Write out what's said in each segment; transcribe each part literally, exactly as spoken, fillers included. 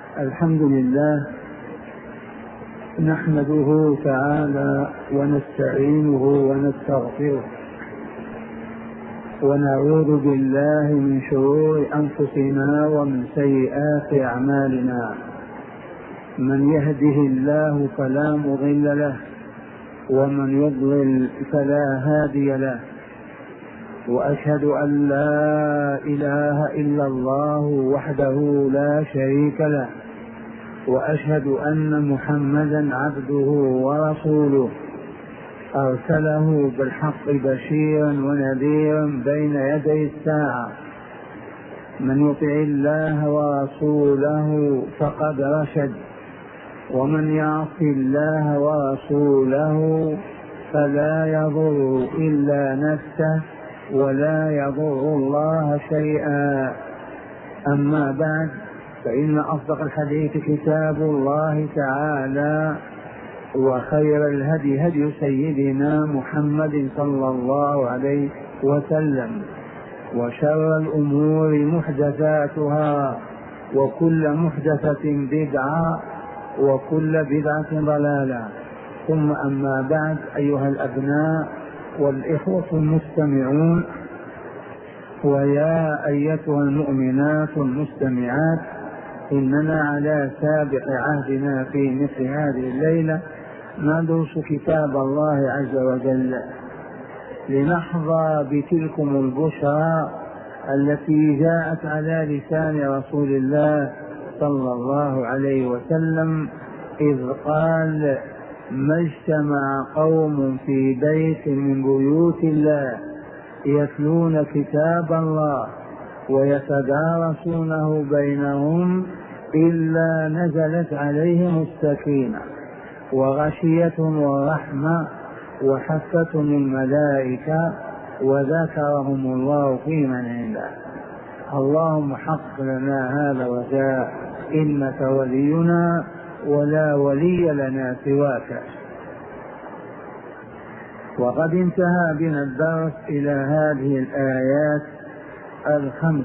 الحمد لله نحمده تعالى ونستعينه ونستغفره ونعوذ بالله من شرور أنفسنا ومن سيئات أعمالنا. من يهده الله فلا مضل له ومن يضلل فلا هادي له، وأشهد أن لا إله إلا الله وحده لا شريك له، وأشهد أن محمدا عبده ورسوله أرسله بالحق بشيرا ونذيرا بين يدي الساعة. من يطع الله ورسوله فقد رشد، ومن يعص الله ورسوله فلا يضر إلا نفسه ولا يضر الله شيئا. أما بعد، فإن أصدق الحديث كتاب الله تعالى، وخير الهدي هدي سيدنا محمد صلى الله عليه وسلم، وشر الأمور محدثاتها، وكل محدثة بدعة، وكل بدعة ضلالة. ثم أما بعد، أيها الأبناء والإخوة المستمعون، ويا أيتها المؤمنات المستمعات، إننا على سابق عهدنا في مثل هذه الليلة ندرس كتاب الله عز وجل لنحظى بتلكم البشرى التي جاءت على لسان رسول الله صلى الله عليه وسلم، إذ قال: ما اجتمع قوم في بيت من بيوت الله يتلون كتاب الله ويتدارسونه بينهم إلا نزلت عليهم السكينة وغشيتهم الرحمة وحفتهم الملائكة وذكرهم الله في من عنده. اللهم حقق لنا هذا الرجاء، إنك ولينا ولا ولي لنا سواك. وقد انتهى بنا الدرس إلى هذه الآيات الخمس،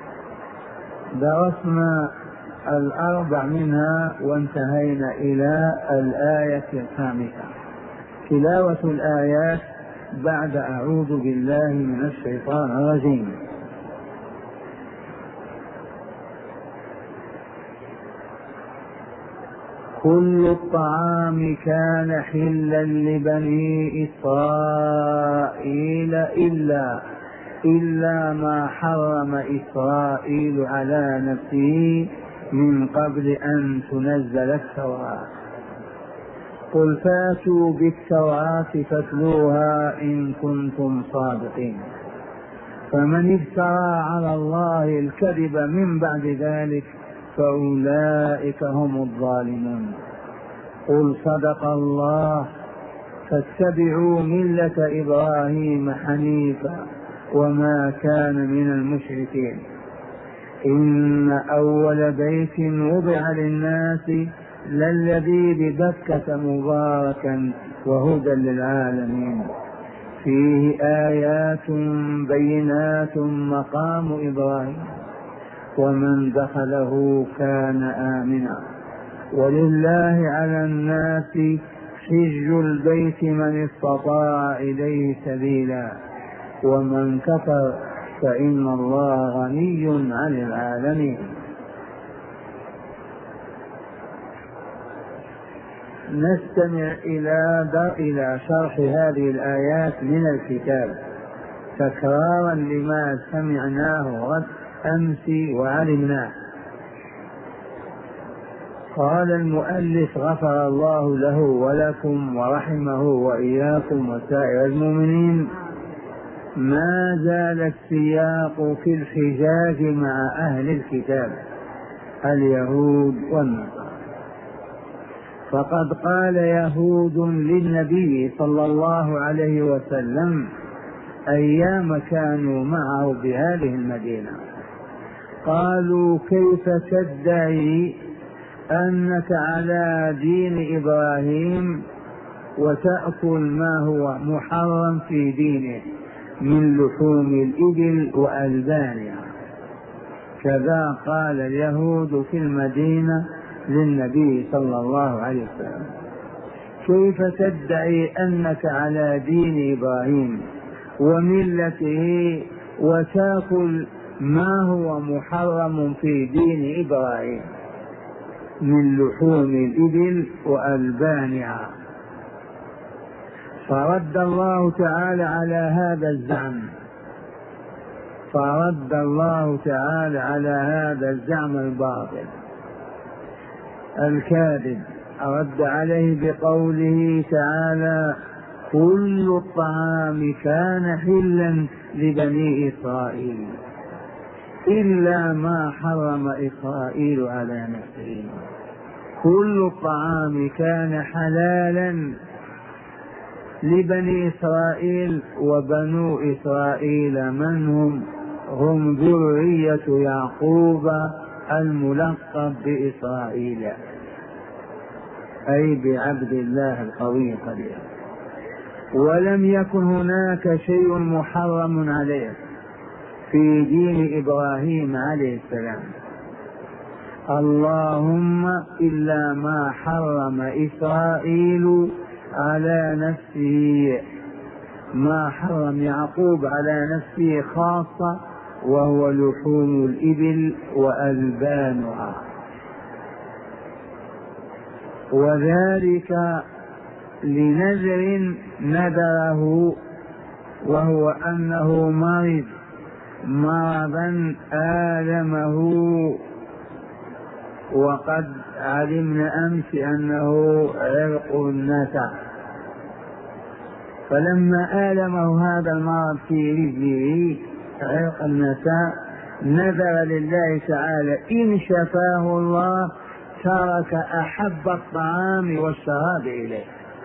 درسنا الأربع منها وانتهينا إلى الآية الخامسة. تلاوة الآيات بعد أعوذ بالله من الشيطان الرجيم. كل الطعام كان حلا لبني إسرائيل إلا إلا ما حرم إسرائيل على نفسه من قبل أن تنزل التوراة. قل فاتوا بالتوراة فاتلوها إن كنتم صادقين. فمن افترى على الله الكذب من بعد ذلك فأولئك هم الظالمون. قل صدق الله فاتبعوا ملة إبراهيم حنيفا وما كان من المشركين. إن أول بيت وضع للناس للذي ببكة مباركا وهدى للعالمين، فيه آيات بينات مقام إبراهيم ومن دخله كان آمنا. ولله على الناس حج البيت من استطاع إليه سبيلا ومن كفر فإن الله غني عن العالمين. نستمع إلى إلى شرح هذه الآيات من الكتاب تكرارا لما سمعناه أمس وعلمناه. قال المؤلف غفر الله له ولكم ورحمه وإياكم وسائر المؤمنين: ما زال السياق في الحجاج مع أهل الكتاب اليهود والنصارى، فقد قال يهود للنبي صلى الله عليه وسلم أيام كانوا معه بهذه المدينة: قالوا كيف تدعي أنك على دين إبراهيم وتأكل ما هو محرم في دينه من لحوم الإبل وألبانها؟ كذا قال اليهود في المدينة للنبي صلى الله عليه وسلم: كيف تدعي أنك على دين إبراهيم وملته وتأكل ما هو محرم في دين إبراهيم من لحوم الإبل وألبانها؟ فرد الله تعالى على هذا الزعم فرد الله تعالى على هذا الزعم الباطل الكاذب، رد عليه بقوله تعالى: كل الطعام كان حلا لبني إسرائيل إلا ما حرم إسرائيل على نفسه. كل الطعام كان حلالا لبني إسرائيل، وبنو إسرائيل من هم؟ هم ذرية يعقوب الملقب بإسرائيل، أي بعبد الله القوي القدير. ولم يكن هناك شيء محرم عليه في دين إبراهيم عليه السلام، اللهم إلا ما حرم إسرائيل على نفسه، ما حرم يعقوب على نفسه خاصة، وهو لحوم الإبل وألبانها، وذلك لنذر نذره، وهو أنه مرض مرضا آلمه، وقد علمنا أمس أنه عرق النسا، فلما آلمه هذا المرض في رجله عرق النساء نذر لله تعالى إن شفاه الله ترك أحب الطعام والشراب إليه.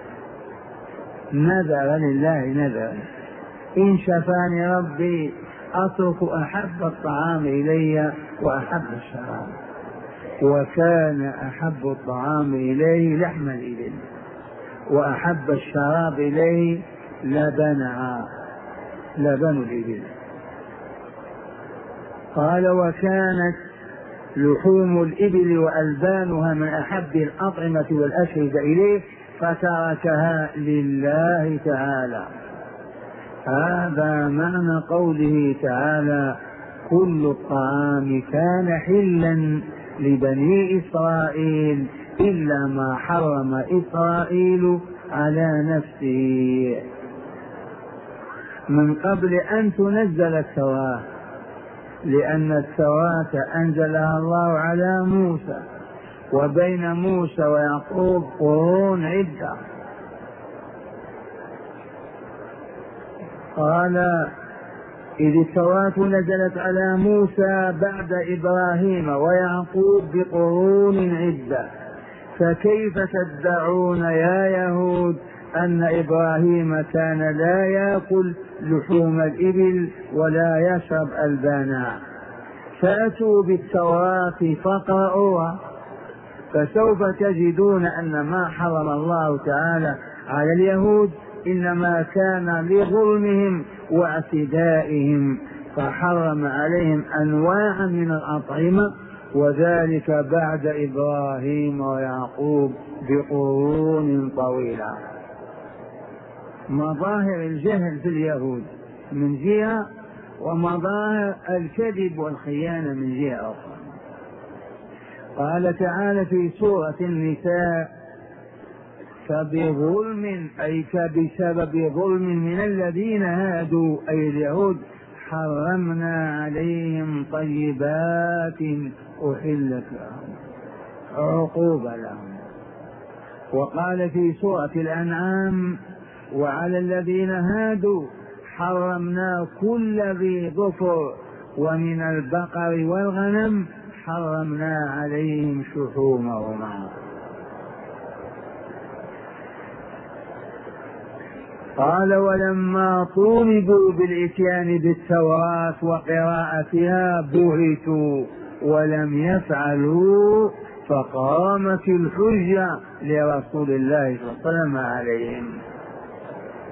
نذر لله نذر: إن شفاني ربي أترك أحب الطعام إلي وأحب الشراب. وكان أحب الطعام إليه لحم الإبل، وأحب الشراب إليه لبنها لبن الإبل. قال: وكانت لحوم الإبل وألبانها من أحب الأطعمة والأشربة إليه فتركها لله تعالى. هذا معنى قوله تعالى: كل الطعام كان حلا لبني إسرائيل إلا ما حرم إسرائيل على نفسه، من قبل أن تنزل التوراة، لأن التوراة أنزلها الله على موسى، وبين موسى ويعقوب قرون عدة. قال: إذ التوراة نزلت على موسى بعد إبراهيم ويعقوب بقرون عدة، فكيف تدعون يا يهود أن إبراهيم كان لا يأكل لحوم الإبل ولا يشرب ألبانها؟ فأتوا بالتوراة فاقرؤوها، فسوف تجدون أن ما حرم الله تعالى على اليهود إنما كان لظلمهم واعتدائهم، فحرم عليهم أنواعا من الأطعمة، وذلك بعد إبراهيم ويعقوب بقرون طويلة. مظاهر الجهل في اليهود من جهة، ومظاهر الكذب والخيانة من جهة أخرى. قال تعالى في سورة النساء: فبظلم، أي بسبب ظلم من الذين هادوا أي اليهود حرمنا عليهم طيبات أحلت لهم، عقوبة لهم. وقال في سورة الأنعام: وعلى الذين هادوا حرمنا كل ذي ظفر، ومن البقر والغنم حرمنا عليهم شحومهما. قال: ولما طولبوا بالإتيان بالتوراة وقراءتها بهتوا ولم يفعلوا، فقامت الحجة لرسول الله صلى الله عليه وسلم عليهم.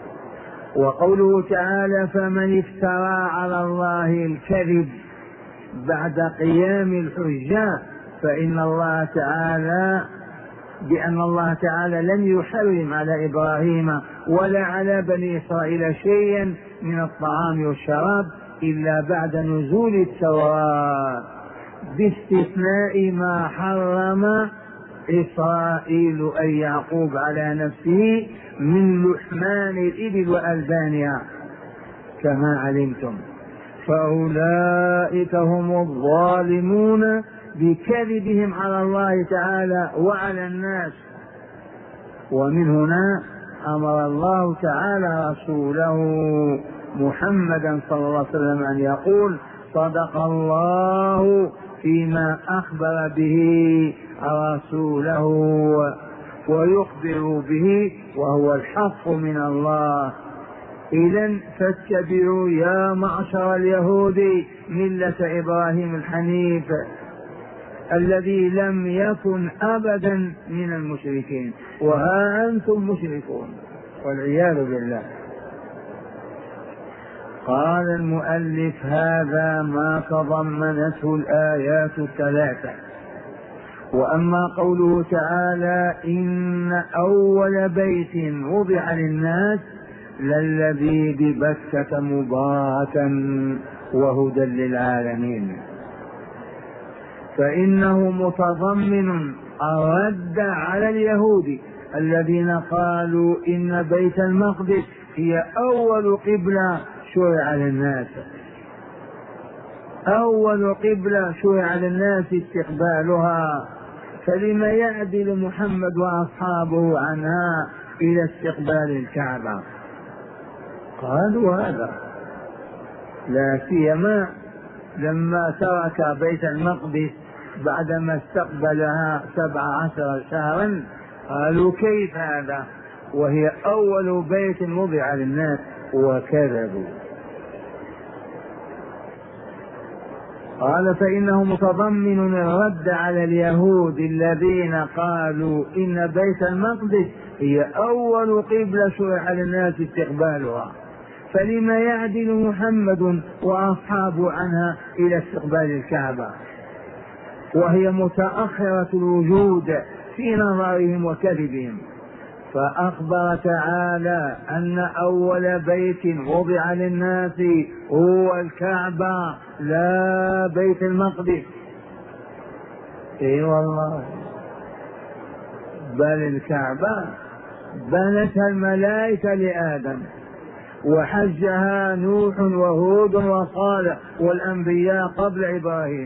وقوله تعالى: فمن افترى على الله الكذب بعد قيام الحجة، فإن الله تعالى بأن الله تعالى لم يحرم على إبراهيم ولا على بني إسرائيل شيئا من الطعام والشراب إلا بعد نزول التوراة، باستثناء ما حرم إسرائيل أي يعقوب على نفسه من لحمان الإبل وألبانها كما علمتم. فأولئك هم الظالمون بكذبهم على الله تعالى وعلى الناس. ومن هنا أمر الله تعالى رسوله محمدا صلى الله عليه وسلم أن يقول: صدق الله فيما أخبر به رسوله ويخبر به وهو الحق من الله. إذن فاتبعوا يا معشر اليهود ملة إبراهيم الحنيف الذي لم يكن أبدا من المشركين، وها أنتم مشركون والعياذ بالله. قال المؤلف: هذا ما تضمنته الآيات الثلاثة. وأما قوله تعالى: إن أول بيت وضع للناس للذي ببكة مباركا وهدى للعالمين، فإنه متضمن الرد على اليهود الذين قالوا إن بيت المقدس هي أول قبلة شرع للناس، أول قبلة شرع للناس استقبالها، فلما يعدل محمد وأصحابه عنها إلى استقبال الكعبة؟ قالوا هذا لا سيما لما ترك بيت المقدس بعدما استقبلها سبع عشر شهرا، قالوا كيف هذا وهي أول بيت وضع للناس، وكذبوا. قال: فإنه متضمن الرد على اليهود الذين قالوا إن بيت المقدس هي أول قبلة شرع للناس استقبالها، فلما يعدل محمد وأصحابه عنها إلى استقبال الكعبة وهي متأخرة الوجود في نظرهم وكذبهم. فأخبر تعالى أن أول بيت وضع للناس هو الكعبة لا بيت المقدس. اي والله، بل الكعبة بنتها الملائكة لآدم، وحجها نوح وهود وصالح والأنبياء قبل إبراهيم.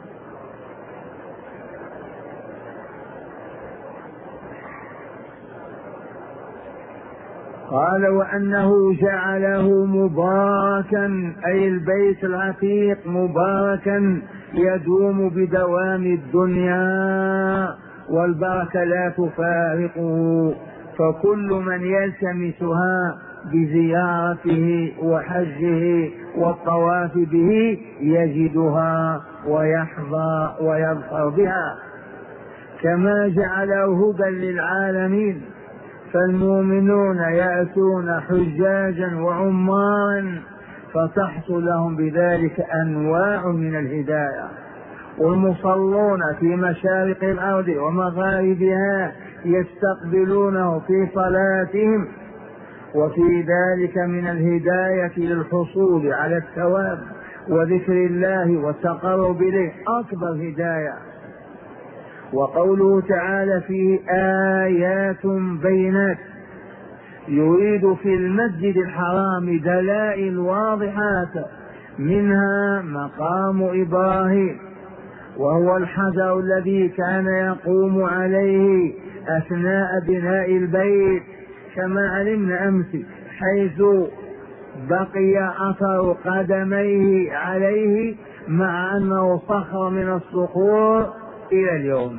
قال: وأنه جعله مباركا أي البيت العتيق مباركا يدوم بدوام الدنيا والبركة لا تفارقه، فكل من يلتمسها بزيارته وحجه والطواف به يجدها ويحظى ويظفر بها، كما جعله هدى للعالمين. فالمؤمنون يأتون حجاجا وعمارا فتحصل لهم بذلك أنواع من الهداية، والمصلون في مشارق الأرض ومغاربها يستقبلونه في صلاتهم، وفي ذلك من الهداية للحصول على الثواب وذكر الله والتقرب إليه أكبر هداية. وقوله تعالى فيه آيات بينات يريد في المسجد الحرام دلائل واضحات، منها مقام إبراهيم وهو الحجر الذي كان يقوم عليه أثناء بناء البيت كما علمنا أمس، حيث بقي أثر قدميه عليه مع أنه صخر من الصخور إلى اليوم.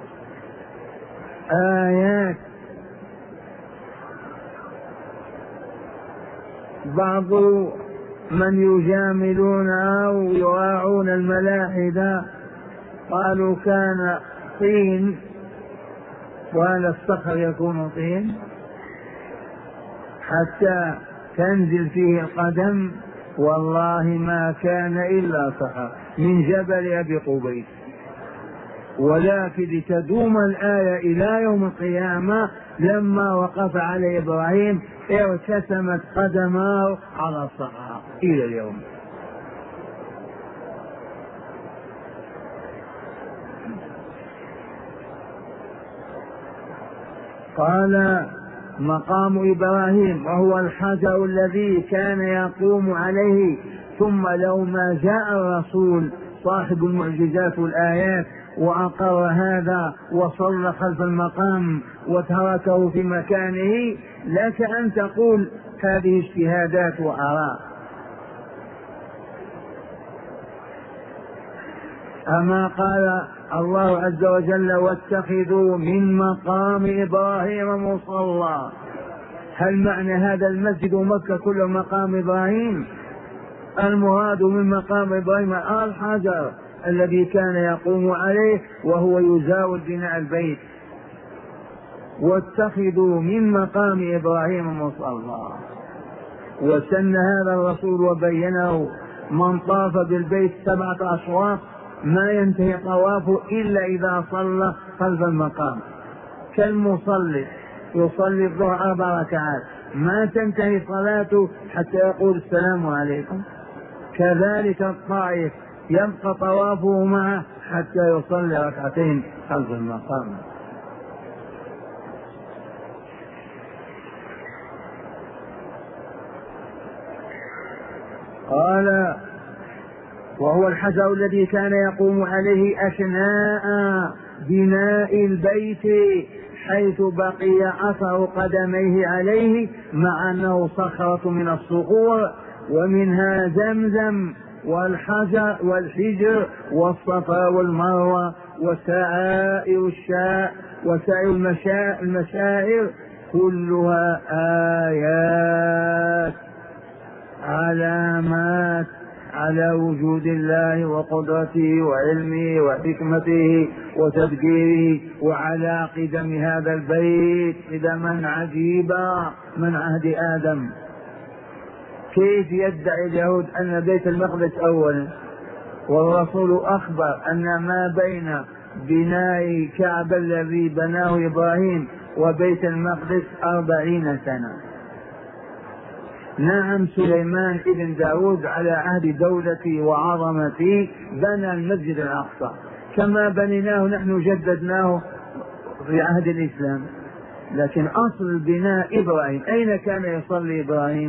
آيات. بعض من يجاملون أو يراعون الملاحدة قالوا كان طين، وهذا الصخر يكون طين حتى تنزل فيه القدم والله ما كان إلا صخر من جبل أبي قبيس، ولكن لتدوم الآية إلى يوم القيامة لما وقف على إبراهيم ارتسمت قدماه على الصخرة إلى اليوم. قال مقام إبراهيم وهو الحجر الذي كان يقوم عليه، ثم لو ما جاء الرسول صاحب المعجزات والآيات وأقر هذا وصلى خلف المقام وتركه في مكانه لك أن تقول هذه اجتهادات وآراء. أما قال الله عز وجل واتخذوا من مقام إبراهيم مصلى، هل معنى هذا المسجد ومكة كله مقام إبراهيم؟ المراد من مقام إبراهيم الحجر الذي كان يقوم عليه وهو يزاول بناء البيت. واتخذوا من مقام إبراهيم مصلى، وسن هذا الرسول وبينه. من طاف بالبيت سبعة أشواط ما ينتهي طوافه إلا إذا صلى خلف المقام، كالمصلي يصلي الظهر أربع ركعات ما تنتهي صلاته حتى يقول السلام عليكم، كذلك الطائف يبقى طوافه معه حتى يصلي ركعتين خلف المقام. قال وهو الحجر الذي كان يقوم عليه أثناء بناء البيت حيث بقي أثر قدميه عليه، مع أنه صخرة من الصخور، ومنها زمزم والحجر والحجر والصفا والمروة وسائر الشاء وسائر المشاعر كلها آيات علامات على وجود الله وقدرته وعلمه وحكمته وتدبيره، وعلى قدم هذا البيت قدما عجيبا من عهد آدم. كيف يدعي اليهود أن بيت المقدس أولا والرسول أخبر أن ما بين بناء كعبة الذي بناه إبراهيم وبيت المقدس أربعين سنة؟ نعم، سليمان ابن داود على عهد دولتي وعظمتي بنى المسجد الأقصى كما بنيناه نحن جددناه في عهد الإسلام، لكن أصل بناء إبراهيم أين كان يصلي إبراهيم؟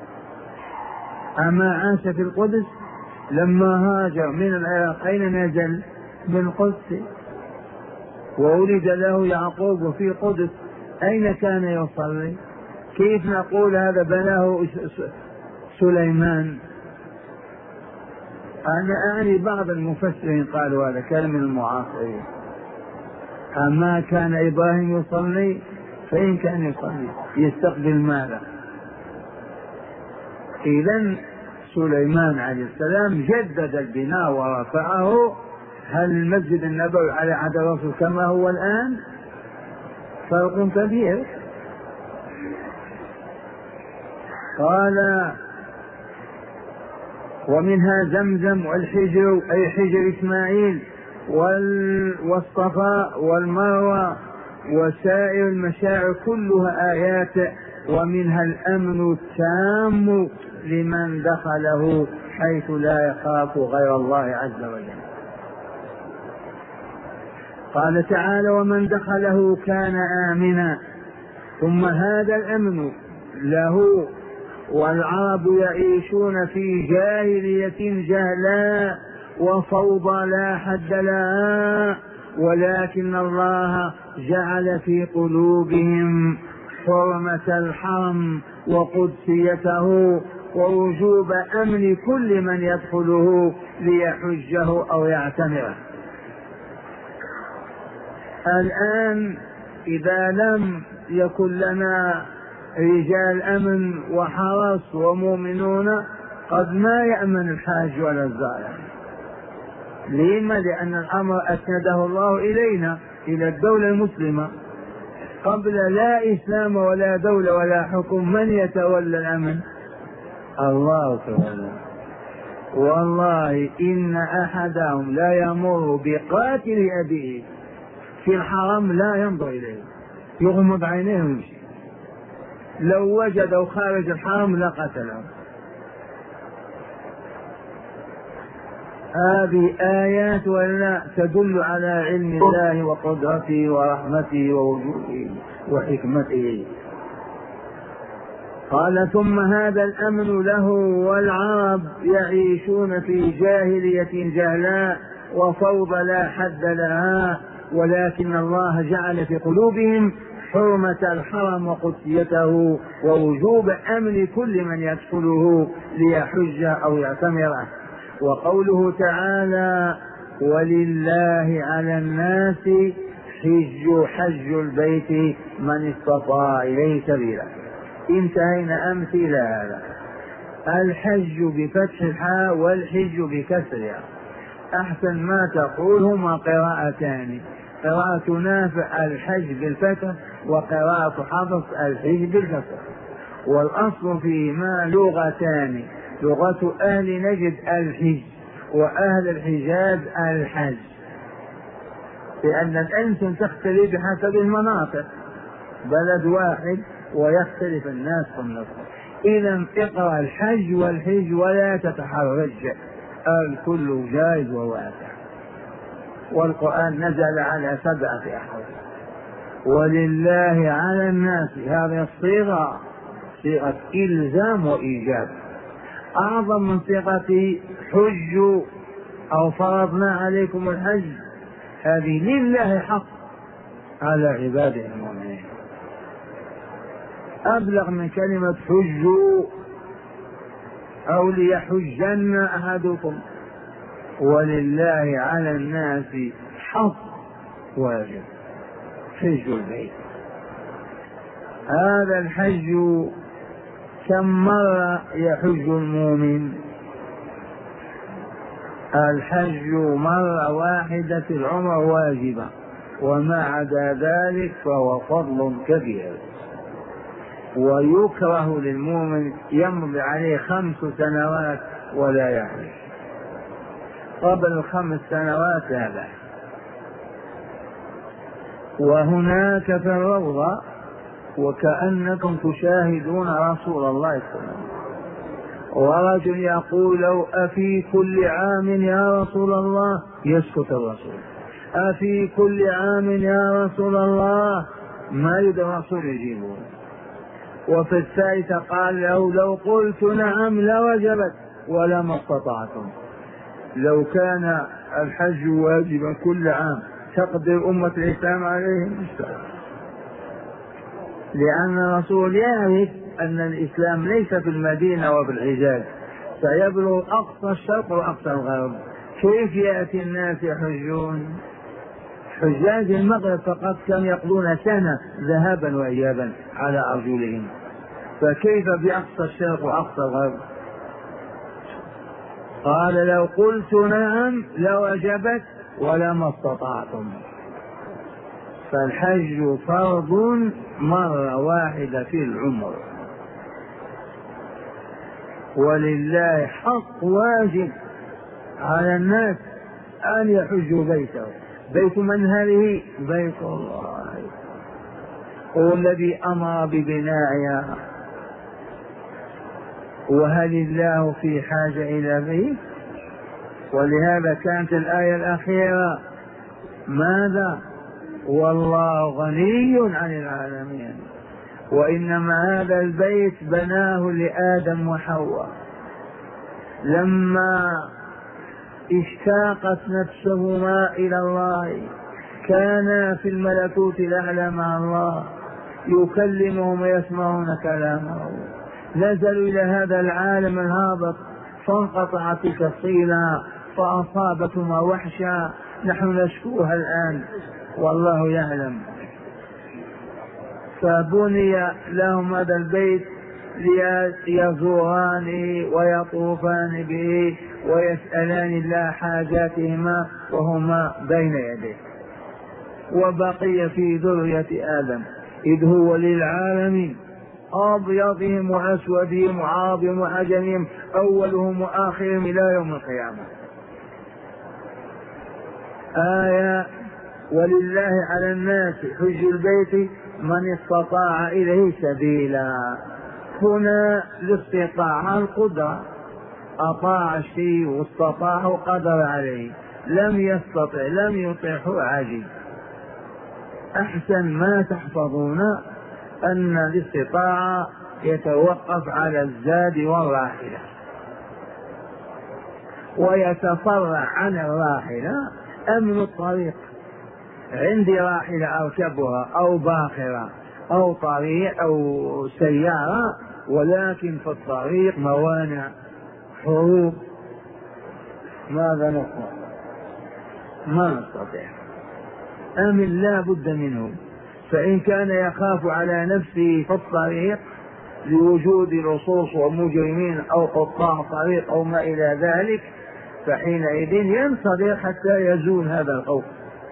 أما عاش في القدس؟ لما هاجر من العراق أين نزل؟ من قدس، وولد له يعقوب في قدس، أين كان يصلي؟ كيف نقول هذا بناه سليمان؟ أنا أعني بعض المفسرين قالوا هذا كلام من المعاصرين. أما كان إبراهيم يصلي فإن كان يصلي يستقبل ماذا؟ إذن سليمان عليه السلام جدد البناء ورفعه. هل المسجد النبوي على عهد الرسول كما هو الآن؟ فرق كبير. قال ومنها زمزم والحجر أي حجر إسماعيل والصفاء والمروة وسائر المشاعر كلها آيات، ومنها الأمن التام لمن دخله حيث لا يخاف غير الله عز وجل. قال تعالى ومن دخله كان آمنا. ثم هذا الأمن له، والعرب يعيشون في جاهلية جهلاء وفوضى لا حد لها، ولكن الله جعل في قلوبهم حرمة الحرم وقدسيته ووجوب أمن كل من يدخله ليحجه أو يعتمره. الآن إذا لم يكن لنا رجال أمن وحرس ومؤمنون قد ما يأمن الحاج ولا الزائر. لما؟ لأن الأمر أسنده الله إلينا إلى الدولة المسلمة. قبل لا إسلام ولا دولة ولا حكم من يتولى الأمن؟ الله تعالى والله إن أحدهم لا يمر بقاتل أبيه في الحرم لا ينظر إليه، يغمض عينيه ويمشي، لو وجدوا خارج الحرم لقتله. هذه آيات ولا تدل على علم الله وقدرته ورحمته ووجوده وحكمته. قال ثم هذا الأمن له والعرب يعيشون في جاهلية جهلاء وفوضى لا حد لها، ولكن الله جعل في قلوبهم حرمة الحرم وقدسيته ووجوب أمن كل من يدخله ليحج أو يعتمره. وقوله تعالى ولله على الناس حج حج البيت من استطاع إليه سبيلا. انتهينا أمس إلى هذا. الحج بفتح الحاء والحج بكسرها، أحسن ما تقول هما قراءتان، قراءة نافع الحج بالفتح وقراءة حفص الحج بالكسر، والأصل فيما لغتان، لغة أهل نجد الحج وأهل الحجاز الحج، لأن الألسن تختلف بحسب المناطق، بلد واحد ويختلف الناس في النطق. إذا اقرأ الحج والحج ولا تتحرج، الكل جائز وواسع، والقرآن نزل على سبعة أحرف. ولله على الناس هذه الصيغة صيغة إلزام وإيجاب، أعظم من صيغة حج أو فرضنا عليكم الحج، هذه لله حق على عباده المؤمنين، أبلغ من كلمة حجوا أو ليحجن أحدكم. ولله على الناس حق واجب حج البيت. هذا الحج كم مرة يحج المؤمن؟ الحج مرة واحدة في العمر واجبة، وما عدا ذلك فهو فضل كبير. ويكره للمؤمن يمضي عليه خمس سنوات ولا يحج، قبل الخمس سنوات هذا. وهناك في الروضة وكأنكم تشاهدون رسول الله صلى الله عليه وسلم، ورجل يقول لو أفي كل عام يا رسول الله، يسكت الرسول، أفي كل عام يا رسول الله، ما يريد الرسول يجيبه. وفي الثالثة قال له لو قلت نعم لوجبت ولما استطعتم. لو كان الحج واجبا كل عام تقدر أمة الإسلام عليه، لأن الرسول يعرف أن الإسلام ليس في المدينة وفي الحجاز، سيبلغ أقصى الشرق وأقصى الغرب. كيف يأتي الناس يحجون؟ حجاج المغرب فقط كانوا يقضون سنة ذهابا وإيابا على أرجلهم، فكيف بأقصى الشرق وأقصى الغرب؟ قال لو قلت نعم لوجبت ولما استطعتم. فالحج فرض مرة واحدة في العمر، ولله حق واجب على الناس أن يحجوا بيته. بيت من هذه؟ بيت الله، هو الذي أمر ببنائها. وهل الله في حاجة إلى بيت؟ ولهذا كانت الآية الأخيرة ماذا؟ والله غني عن العالمين، وإنما هذا البيت بناه لآدم وحواء لما اشتاقت نفسهما إلى الله، كانا في الملكوت الأعلى مع الله يكلمهم ويسمعون كلامه، نزلوا إلى هذا العالم الهابط فانقطعت تلك الصلة فأصابتهما وحشا، نحن نشكوها الآن والله يعلم. فبني لهم هذا البيت ليزوران ويطوفان به ويسألان الله حاجاتهما وهما بين يديه. وبقي في ذرية آدم إذ هو للعالمين أبيضهم وأسودهم وعربهم وعجمهم أولهم وآخرهم إلى يوم القيامة. آية ولله على الناس حج البيت من استطاع إليه سبيلا. هنا الاستطاعة القدرة، أطاع الشيء واستطاع وقدر عليه، لم يستطع لم يطيعه عاجز. أحسن ما تحفظون أن الاستطاعة يتوقف على الزاد والراحلة، ويتفرع عن الراحلة أمن الطريق. عندي راحلة أركبها أو باخرة أو طريق أو سيارة، ولكن في الطريق موانع، حروب، ماذا نصنع؟ ما نستطيع. أمن لا بد منه. فإن كان يخاف على نفسه في الطريق لوجود لصوص ومجرمين أو قطاع طريق أو ما إلى ذلك، فحينئذ ينتظر حتى يزول هذا الخوف.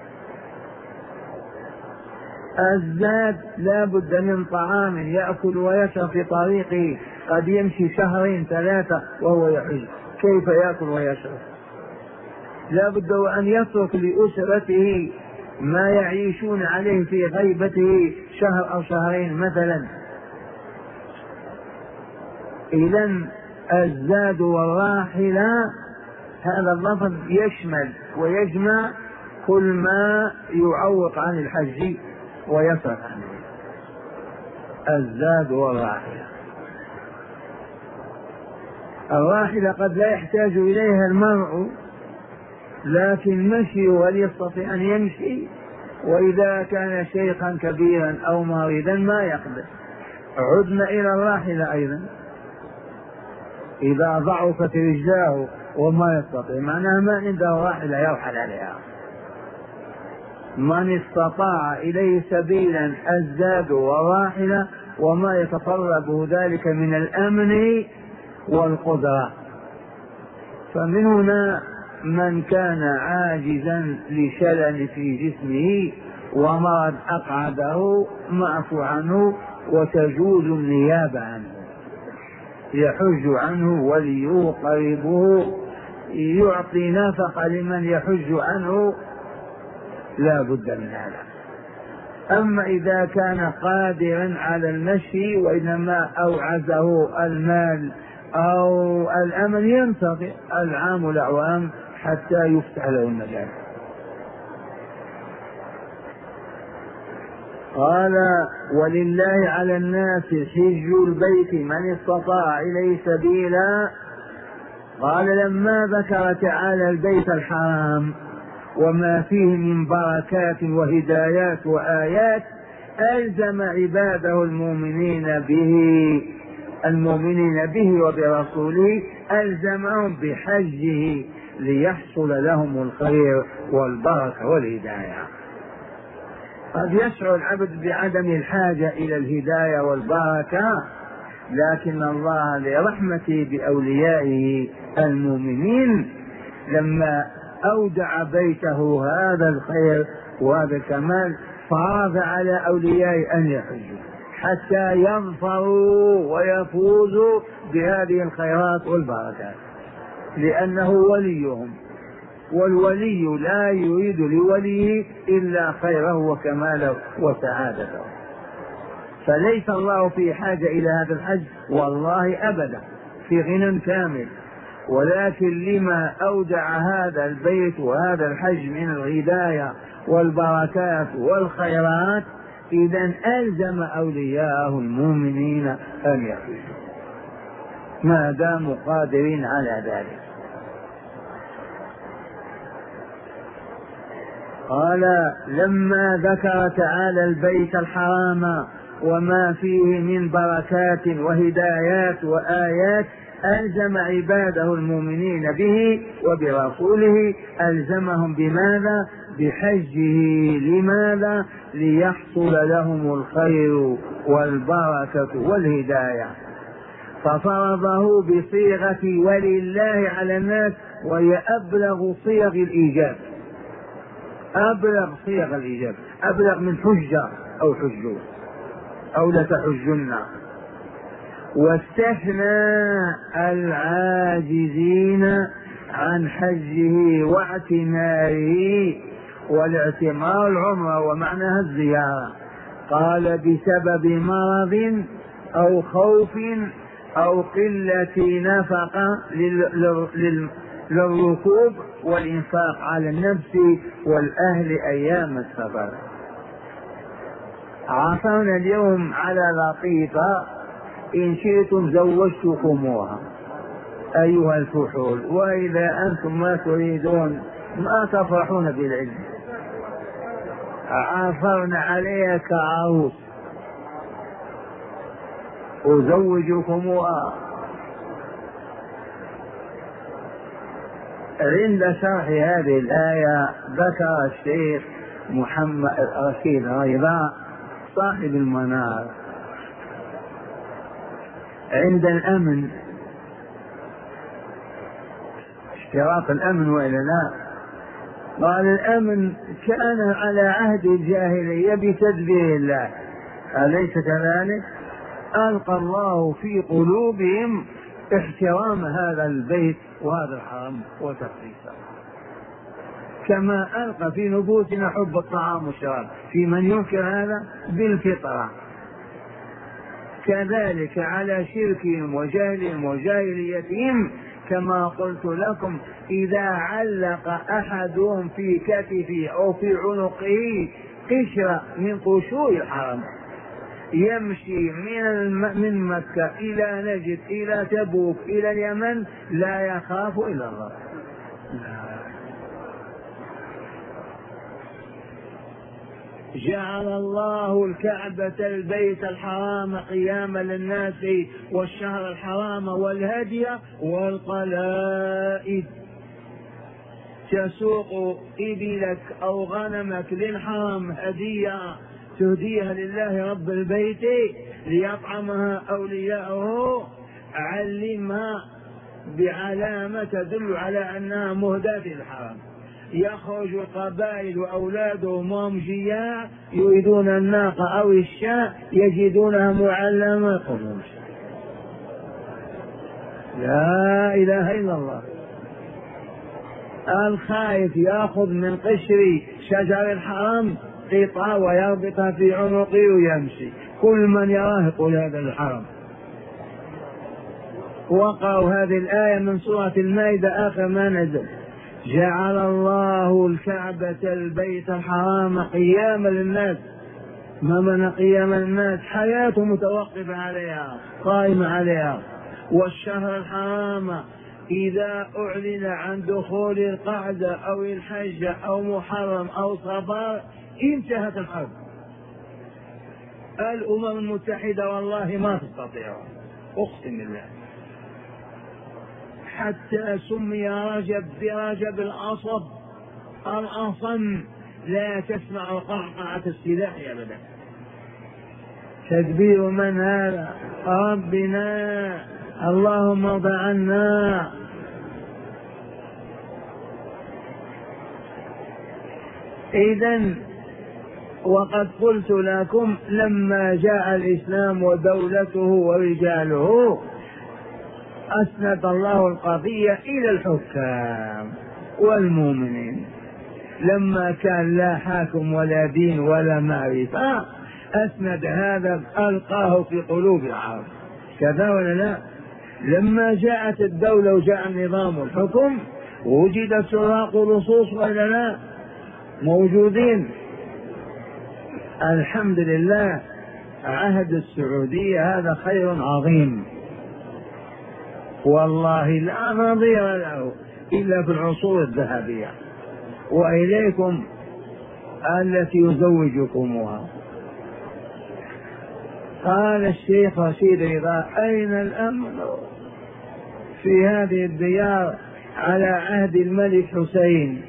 الزاد لا بد من طعام يأكل ويشرب في طريقه، قد يمشي شهرين ثلاثة وهو يحج، كيف يأكل ويشرب؟ لا بد أن يترك لأسرته ما يعيشون عليه في غيبته شهر أو شهرين مثلا. إذن الزاد والراحلة هذا اللفظ يشمل ويجمع كل ما يعوق عن الحج ويصرف عنه. الزاد والراحلة. الراحلة قد لا يحتاج إليها المرء، لكن مشي هل يستطيع أن يمشي؟ وإذا كان شيخا كبيرا أو مريضا ما يقدر. عدنا إلى الراحلة أيضا، إذا ضعفت رجلاه وما يستطيع معناها ما عنده راحلة يرحل عليها. من استطاع إليه سبيلا الزاد والراحلة وما يتطلبه ذلك من الأمن والقدرة. فمن هنا من كان عاجزا لشلل في جسمه ومرض أقعده معفو عنه وتجوز النيابة عنه، يحج عنه وليه قريبه، يعطي نفقة لمن يحج عنه، لا بد من هذا. أما إذا كان قادرا على المشي وإنما أوعزه المال أو الأمل ينتظر العام الأعوام حتى يفتح له المجال. قال ولله على الناس حج البيت من استطاع إليه سبيلا. قال لما ذكر تعالى البيت الحرام وما فيه من بركات وهدايات وآيات ألزم عباده المؤمنين به المؤمنين به وبرسوله، ألزمهم بحجه ليحصل لهم الخير والبركة والهداية. قد يشعر العبد بعدم الحاجة إلى الهداية والبركة، لكن الله لرحمته بأوليائه المؤمنين لما أودع بيته هذا الخير وهذا الكمال فرض على أوليائه أن يحجوا حتى يظفروا ويفوزوا بهذه الخيرات والبركات، لأنه وليهم، والولي لا يريد لوليه إلا خيره وكماله وسعادته. فليس الله في حاجة إلى هذا الحج والله أبدا، في غنى كامل، ولكن لما أودع هذا البيت وهذا الحج من الهداية والبركات والخيرات، إذن ألزم أولياءه المؤمنين أن يحجوا ما داموا قادرين على ذلك. قال لما ذكر تعالى البيت الحرام وما فيه من بركات وهدايات وآيات ألزم عباده المؤمنين به وبرسوله، ألزمهم بماذا؟ بحجه. لماذا؟ ليحصل لهم الخير والبركة والهداية. ففرضه بصيغة ولله على الناس، وهي أبلغ صيغ الإيجاب، أبلغ صيغ الإيجاب، أبلغ من حجة أو حجوا أو لتحجن. واستثنى العاجزين عن حجه واعتماره، والاعتمار العمرة ومعناها الزيارة. قال بسبب مرض أو خوف أو قلة نفقة للركوب والإنفاق على النفس والأهل أيام السفر. عثرنا اليوم على لطيفة، إن شئتم زوجتكموها أيها الفحول، وإذا أنتم ما تريدون ما تفرحون بالعلم عثرنا عليها كعروس أزوجكموها. عند شرح هذه الآية ذكر الشيخ محمد رشيد رضا صاحب المنار عند الأمن، اشتراط الأمن وإلا لا، قال الأمن كان على عهد الجاهلية بتدبير الله، أليس كذلك؟ ألقى الله في قلوبهم احترام هذا البيت وهذا الحرم وتقديسه، كما ألقى في نفوسنا حب الطعام والشراب، في من ينكر هذا بالفطرة. كذلك على شركهم وجهلهم وجاهليتهم، كما قلت لكم إذا علق أحدهم في كتفه أو في عنقه قشرة من قشور الحرم يمشي من من مكة إلى نجد إلى تبوك إلى اليمن لا يخاف إلا الله. جعل الله الكعبة البيت الحرام قياما للناس والشهر الحرام والهدي والقلائد، تسوق إبلك أو غنمك للحرم هدية تهديها لله رب البيت ليطعمها أولياءه، علمها بعلامة تدل على أنها مهداة للحرم. يخرج القبائل وأولادهم وهم جياع يريدون الناقة أو الشاة يجدونها معلمة، لا إله إلا الله. الخائف يأخذ من قشر شجر الحرام قطعة ويربطها في عنقه ويمشي، كل من يراه يقول هذا الحرم. وقعوا هذه الآية من سورة المائدة آخر ما نزل: جعل الله الكعبة البيت الحرام قياما للناس. ما معنى قياما للناس؟ حياته متوقفة عليها قائمة عليها. والشهر الحرام إذا أعلن عن دخول القعدة أو الحج أو محرم أو صفر انتهت الحرب. الأمم المتحدة والله ما تستطيع، أقسم بالله، حتى سمي رجب برجب الأصب الأصم، لا تسمع قعقعة السلاح أبدا. تدبير من هذا؟ ربنا، اللهم ارض عنا. إذن وقد قلت لكم لما جاء الإسلام ودولته ورجاله أسند الله القضية إلى الحكام والمؤمنين. لما كان لا حاكم ولا دين ولا معرفة أسند هذا، ألقاه في قلوب العرب، كذا ولا لا؟ لما جاءت الدولة وجاء النظام والحكم وجد سراق لصوص ولا لا؟ موجودين. الحمد لله، عهد السعودية هذا خير عظيم والله لا نظير له إلا في العصور الذهبية، وإليكم التي يزوجكمها. قال الشيخ رشيد رضا: أين الأمن في هذه الديار على عهد الملك حسين؟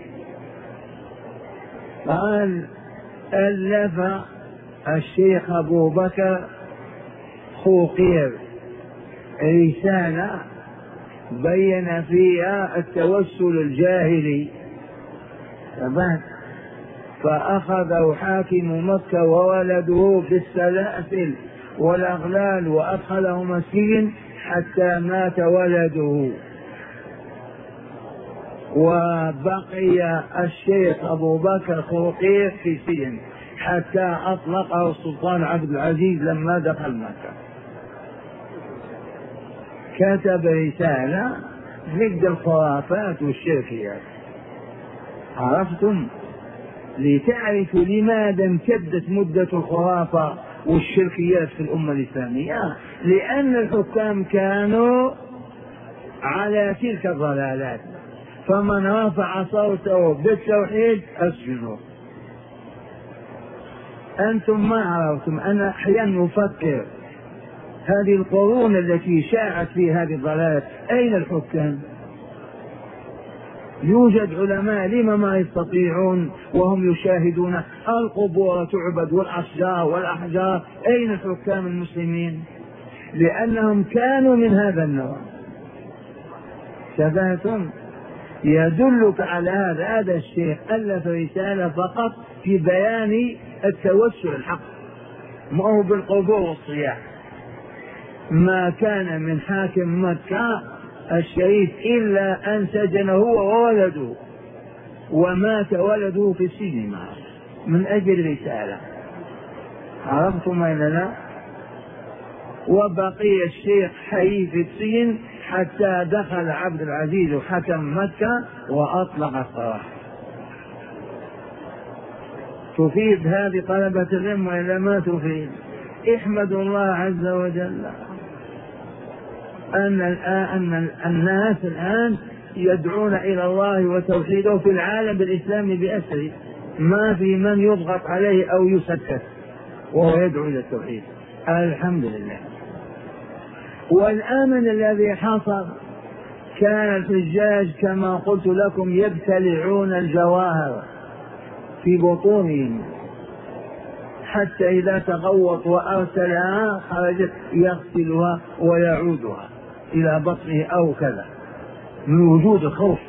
قال: ألف الشيخ أبو بكر خوقير رسالة بين فيها التوسل الجاهلي، فأخذه حاكم مكة وولده بالسلاسل والأغلال وأدخلهم السجن حتى مات ولده. وبقي الشيخ أبو بكر خوقيق في السجن حتى أطلقه السلطان عبد العزيز لما دخل مكة. كتب رسالة ضد الخرافات والشركيات. عرفتم؟ لتعرفوا لماذا امتدت مدة الخرافة والشركيات في الأمة الإسلامية، لأن الحكام كانوا على تلك الضلالات، فمن رفع صوته بالتوحيد أسجنوه. أنتم ما عرفتم أن أحيانا نفكر هذه القرون التي شاعت في هذه الضلالات أين الحكام؟ يوجد علماء لما ما يستطيعون وهم يشاهدون القبور تعبد والأشجار والأحجار، أين الحكام المسلمين؟ لأنهم كانوا من هذا النوع. شبهتم؟ يدلك على هذا. هذا الشيخ ألف رسالة فقط في بيان التوسل الحق، ما هو بالقبور والصياح. ما كان من حاكم مكة الشريف إلا أن سجنه وولده، ومات ولده في السجن معه من أجل رسالة. عرفتم أين لا؟ وبقي الشيخ حي في السجن حتى دخل عبد العزيز حكم مكة وأطلق السراح. تفيد هذه طلبة العلم وإلا ما تفيد؟ احمدوا الله عز وجل أن أن الناس الآن يدعون إلى الله وتوحيده في العالم الإسلامي بأسره، ما في من يضغط عليه أو يسكت وهو يدعو إلى التوحيد. الحمد لله. والآمن الذي حصل كان الحجاج كما قلت لكم يبتلعون الجواهر في بطونهم حتى إذا تغوط وأرسلها خرجت يغسلها ويعودها إلى بطنه أو كذا من وجود الخوف.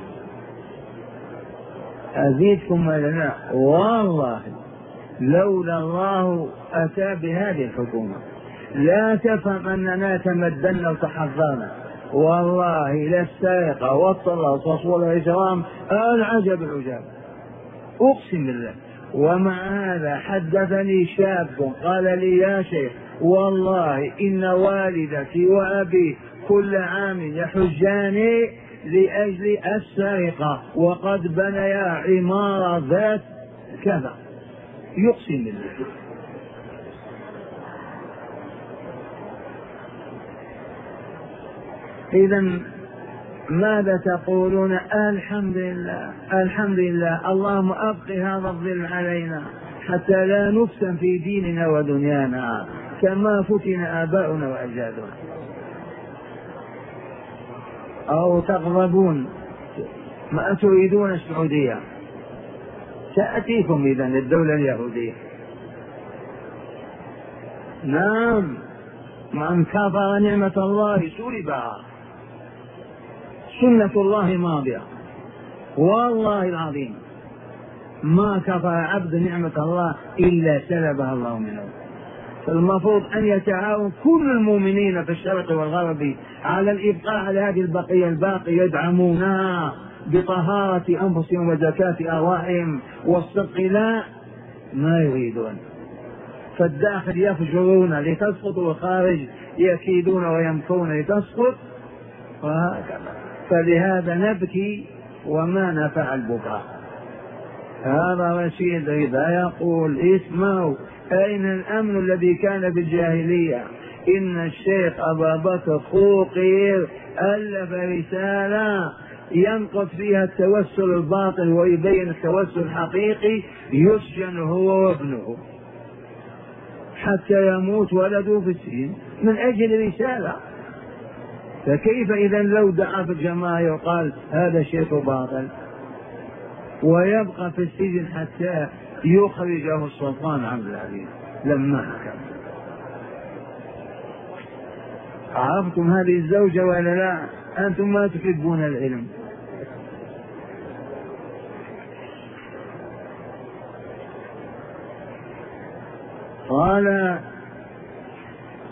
أزيدكم لنا والله لولا الله أتى بهذه الحكومة لا تفهم أننا تمدنا وتحضرنا، والله للسرقة والتلصص والإجرام العجب العجاب أقسم بالله. ومع هذا حدثني شاب قال لي يا شيخ والله إن والدتي وأبي كل عام يحجان لأجل السرقة وقد بنيا عمارة ذات كذا، يقسم بالله. إذن ماذا تقولون؟ الحمد لله الحمد لله، اللهم أبقي هذا الظل علينا حتى لا نفتن في ديننا ودنيانا كما فتن آباؤنا وأجدادنا. أو تغضبون ما تريدون السعودية؟ تأتيكم إذن الدولة اليهودية. نعم، من كفر نعمة الله سلبها، سنة الله ماضية، والله العظيم ما كفر عبد نعمة الله إلا سلبها الله منه. فالمفروض أن يتعاون كل المؤمنين في الشرق والغرب على الإبقاء على هذه البقية الباقية، يدعمونها بطهارة أنفسهم وزكاة أرواحهم والصدق لا ما يريدون. فالداخل يفجرون لتسقط والخارج يكيدون ويمكرون لتسقط، وهكذا. فلهذا نبكي وما نفع البكاء. هذا رشيد رضا يقول اسمعوا أين الأمن الذي كان بالجاهلية؟ إن الشيخ أبا بكر خوقير ألف رسالة ينقض فيها التوسل الباطل ويبين التوسل الحقيقي، يسجن هو وابنه حتى يموت ولده في السجن من أجل رسالة. فكيف إذا لو دعا في الجماعة وقال هذا شيخ باطل ويبقى في السجن حتى يخرجه السلطان عبد العزيز لما حكم؟ عرفتم هذه الزوجة ولا لا؟ أنتم ما تحبون العلم. قال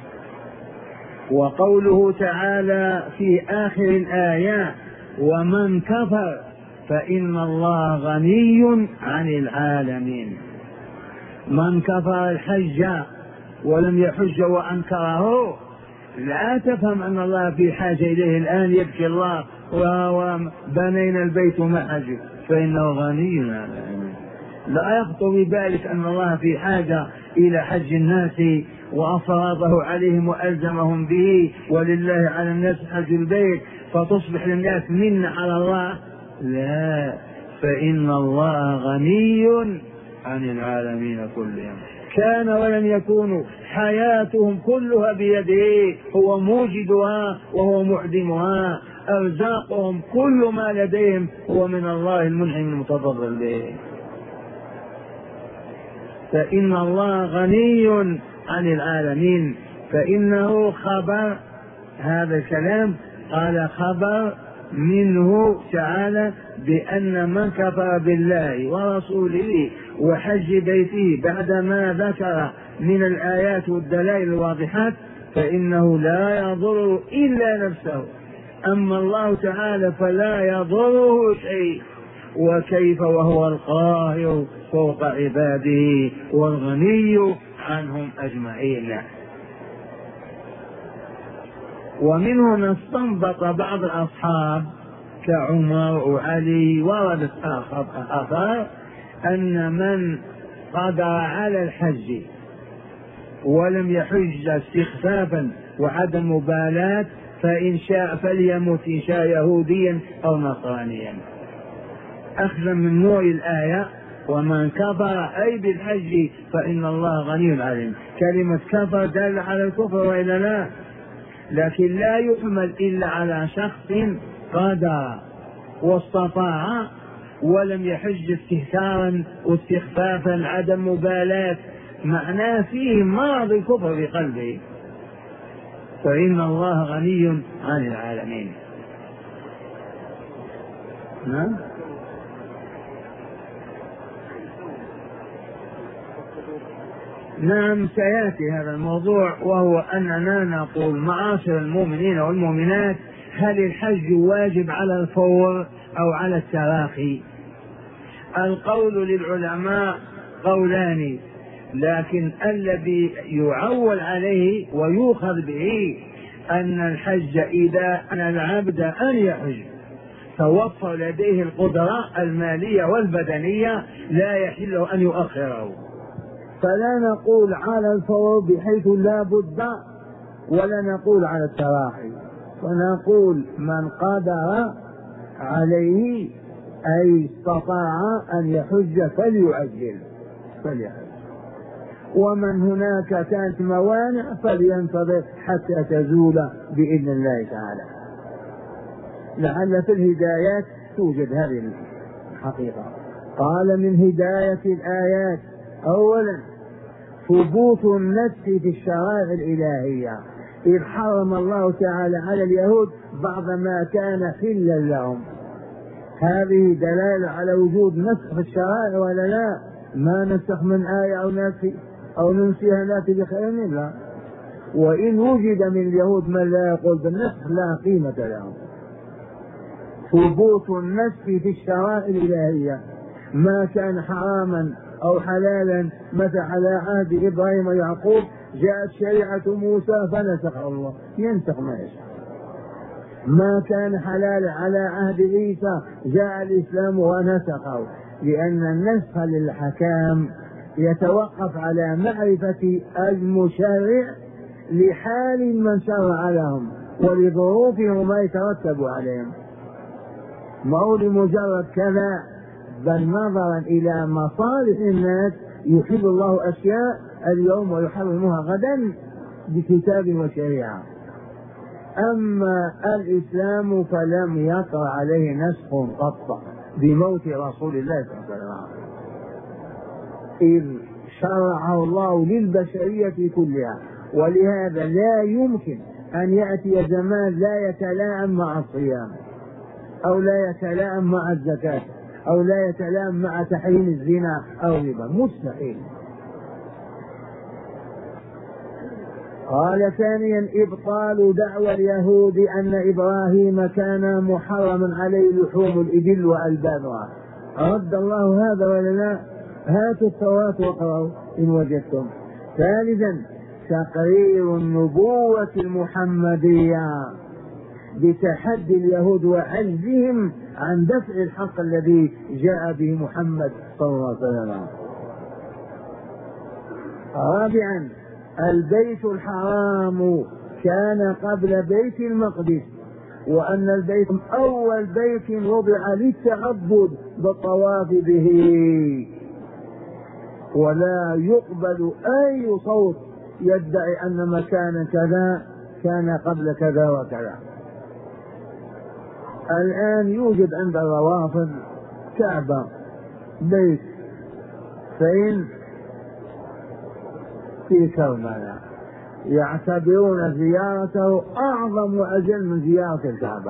وقوله تعالى في آخر الآية ومن كفر فإن الله غني عن العالمين. من كفر الحج ولم يحج وأنكره لا تفهم أن الله في حاجة إليه الآن يبكي الله وبنينا البيت ما حج، فإنه غني عن العالمين. لا يخطر ببالك أن الله في حاجة إلى حج الناس وأفرضه عليهم وألزمهم به، ولله على الناس حج البيت فتصبح للناس منة على الله. لا، فإن الله غني عن العالمين كلهم، كان ولم يكونوا، حياتهم كلها بيده، هو موجدها وهو معدمها، أرزاقهم كل ما لديهم هو من الله المنعم المتضرر به. فإن الله غني عن العالمين، فإنه خبر هذا الكلام، قال خبر منه تعالى بأن من كفر بالله ورسوله وحج بيته بعدما ذكر من الآيات والدلائل الواضحات فإنه لا يضر إلا نفسه، أما الله تعالى فلا يضره شيء. وكيف وهو القاهر فوق عباده والغني عنهم أجمعين. ومنه نستنبط بعض الأصحاب كعمر وعلي وردت آثار أن من قدر على الحج ولم يحج استخفافا وعدم مبالاة فإن شاء فليمت إن شاء يهوديا أو نصرانيا، أخذا من نوع الآية ومن كفر أي بالحج فإن الله غني عنهم. كلمة كفر دل على الكفر وإلا لا، لكن لا يحمل إلا على شخص قدر واستطاع ولم يحج استهتارا واستخفافا عدم مبالاة، معناه فيه مرض الكفر في قلبه، فإن الله غني عن العالمين. نعم نعم سيأتي هذا الموضوع، وهو أننا نقول معاشر المؤمنين والمؤمنات هل الحج واجب على الفور أو على التراخي؟ القول للعلماء قولان، لكن الذي يعول عليه ويؤخذ به أن الحج إذا أن العبد أن يحج توفر لديه القدرة المالية والبدنية لا يحل أن يؤخره، فلا نقول على الفور بحيث لا بد ولا نقول على التراخي، ونقول من قدر عليه أي استطاع أن يحج فليعجل فليحج، ومن هناك كانت موانع فلينتظر حتى تزول بإذن الله تعالى. لعل في الهدايات توجد هذه الحقيقة. قال من هداية الآيات أولا ثبوت النفس في الشرائع الإلهية، إذ حرم الله تعالى على اليهود بعض ما كان حلا لهم، هذه دلالة على وجود نسخ في الشرائع ولا لا؟ ما نسخ من آية أو نسخ أو ننسيها نأتي بخير منها، وإن وجد من اليهود من لا يقول بالنسخ لا قيمة لهم. ثبوت النسخ في الشرائع الإلهية، ما كان حراما أو حلالا مثل على عهد إبراهيم ويعقوب جاءت شريعة موسى فنسخ الله، ينسخ ما يشاء. ما كان حلالا على عهد عيسى جاء الإسلام ونسخه، لأن النسخ للحكام يتوقف على معرفة المشرع لحال من شرع لهم ولظروفهم ما يترتب عليهم، ما هو لمجرد كذا، بل نظرا إلى مصالح الناس يحل الله أشياء اليوم ويحرمها غدا بكتاب وشريعة. أما الإسلام فلم يقع عليه نسخ قط بموت رسول الله صلى الله عليه وسلم، إذ شرعه الله للبشرية كلها، ولهذا لا يمكن أن يأتي زمان لا يتلائم مع الصيام أو لا يتلائم مع الزكاة أو لا يتلائم مع تحريم الزنا أو الربا، مستحيل. قال ثانيا إبطال دعوى اليهود أن إبراهيم كان محرما عليه لحوم الإبل وألبانها. رد الله هذا ولا لا؟ هاتوا التوراة واقرأوا إن وجدتم. ثالثا تقرير النبوة المحمدية بتحدي اليهود وعجزهم عن دفع الحق الذي جاء به محمد صلى الله عليه وسلم. رابعا البيت الحرام كان قبل بيت المقدس، وأن البيت أول بيت وضع للتعبد بالطواف به، ولا يقبل أي صوت يدعي أن مكان كذا كان قبل كذا وكذا. الآن يوجد عند الروافض كعبة بيت فين؟ في كربلاء، يعتبرون زيارته أعظم وأجل من زيارة الكعبة،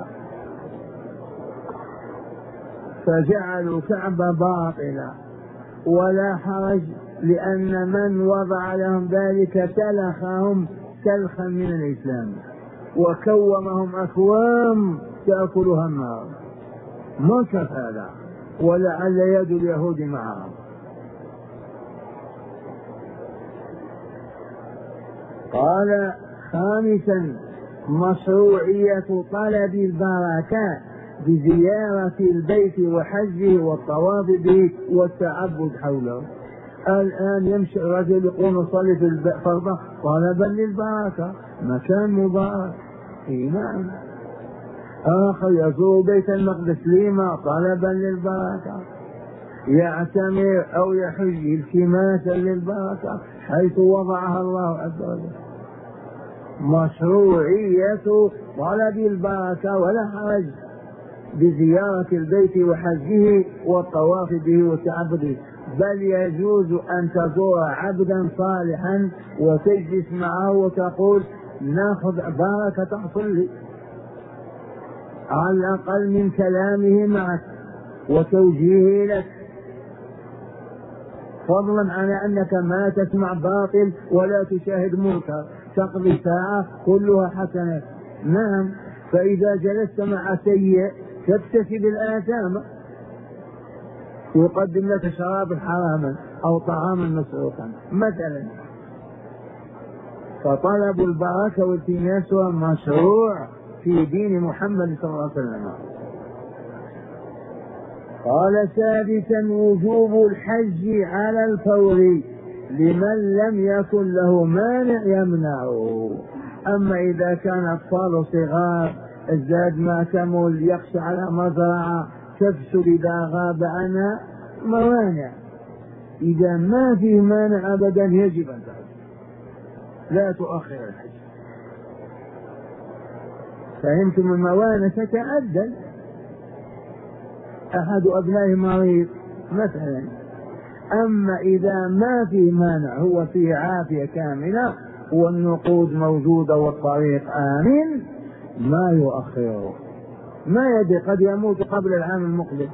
فجعلوا كعبة باطلة. ولا حرج، لأن من وضع لهم ذلك سلخهم سلخا من الإسلام وكومهم أكوام تأكلها النار. منكر هذا، ولعل يد اليهود معهم. قال خامسا مشروعية طلب البركة بزيارة البيت وحجه والطواف به والتعبد حوله. الآن يمشي الرجل يقوم يصلي في الفرضة طلبا للبركة، مكان مبارك. إيه نعم. آخر يزور بيت المقدس لما طلبا للبركة، يعتمر أو يحج التماسا للبركة حيث وضعها الله عز وجل. مشروعية طلب البركة ولا حرج بزيارة البيت وحجه والطواف به والتعبد، بل يجوز أن تزور عبدا صالحا وتجلس معه وتقول ناخذ بركة تحصل لي، على الأقل من كلامه معك وتوجيهه لك، فضلا عن أنك ما تسمع باطل ولا تشاهد منكر، تقضي ساعة كلها حسنات. نعم، فإذا جلست مع سيء تكتسب الآثام، يقدم لك شرابا حراما أو طعاما مسروقا مثلا. فطلب البركة والتماسها مشروع في دين محمد صلى الله عليه وسلم. قال سادسا وجوب الحج على الفور لمن لم يكن له مانع يمنعه. أما إذا كان أطفال صغار الزاد ما كمل يخشى على مزرعة تفسد إذا غاب عنها موانع، إذا ما في مانع أبدا يجب أن تحج، لا تؤخر الحج. فهمتم؟ الموانع تتعدل، أحد أبنائه مريض مثلا، أما إذا ما في مانع هو فيه عافية كاملة والنقود موجودة والطريق آمن ما يؤخره، ما يدري قد يموت قبل العام المقبل.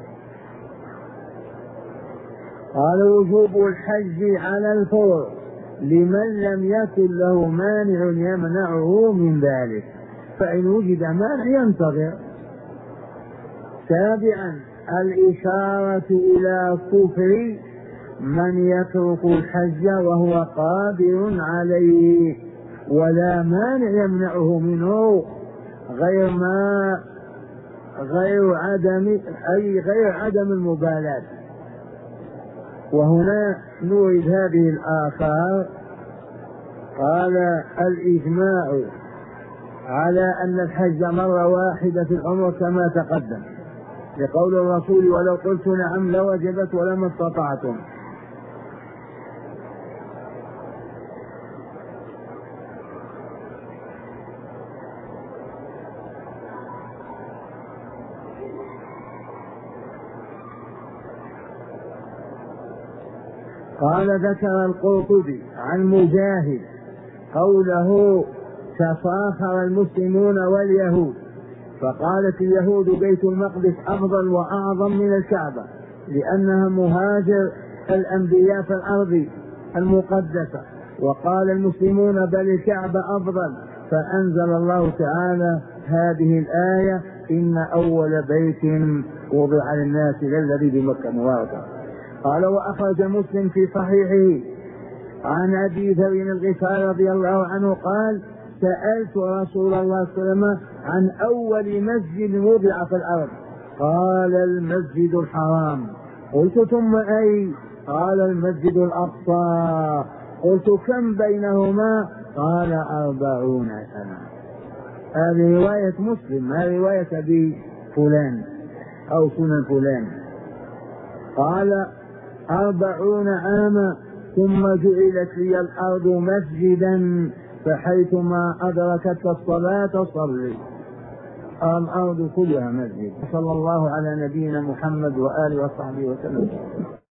قال وجوب الحج على الفور لمن لم يكن له مانع يمنعه من ذلك، فإن وجد مانع ينتظر. سابعا الإشارة إلى كفر من يترك الحج وهو قادر عليه ولا مانع يمنعه منه غير ما غير عدم أي غير عدم المبالاة. وهنا نورد هذه الآثار. قال الإجماع على أن الحج مرة واحدة في العمر كما تقدم، لقول الرسول ولو قلت نعم لوجبت ولما استطعتم. قال ذكر القرطبي عن مجاهد قوله تفاخر المسلمون واليهود، فقالت اليهود بيت المقدس أفضل وأعظم من الكعبة لأنها مهاجر الأنبياء في الأرض المقدسة، وقال المسلمون بل الكعبة أفضل، فأنزل الله تعالى هذه الآية إن أول بيت وضع للناس للذي بمكة مباركة. قال وأخرج مسلم في صحيحه عن أبي ذر الغفاري رضي الله عنه قال سألت رسول الله صلى الله عليه وسلم عن أول مسجد وضع في الأرض، قال المسجد الحرام. قلت ثم أي؟ قال المسجد الأقصى. قلت كم بينهما؟ قال أربعون سنة. هذه رواية مسلم، هذه رواية أبي فلان أو سنن فلان. قال أربعون عاما ثم جعلت لي الأرض مسجدا فحيثما أدركت الصلاة صلي. الأرض كلها مسجد. صلى الله على نبينا محمد وآله وصحبه وسلم.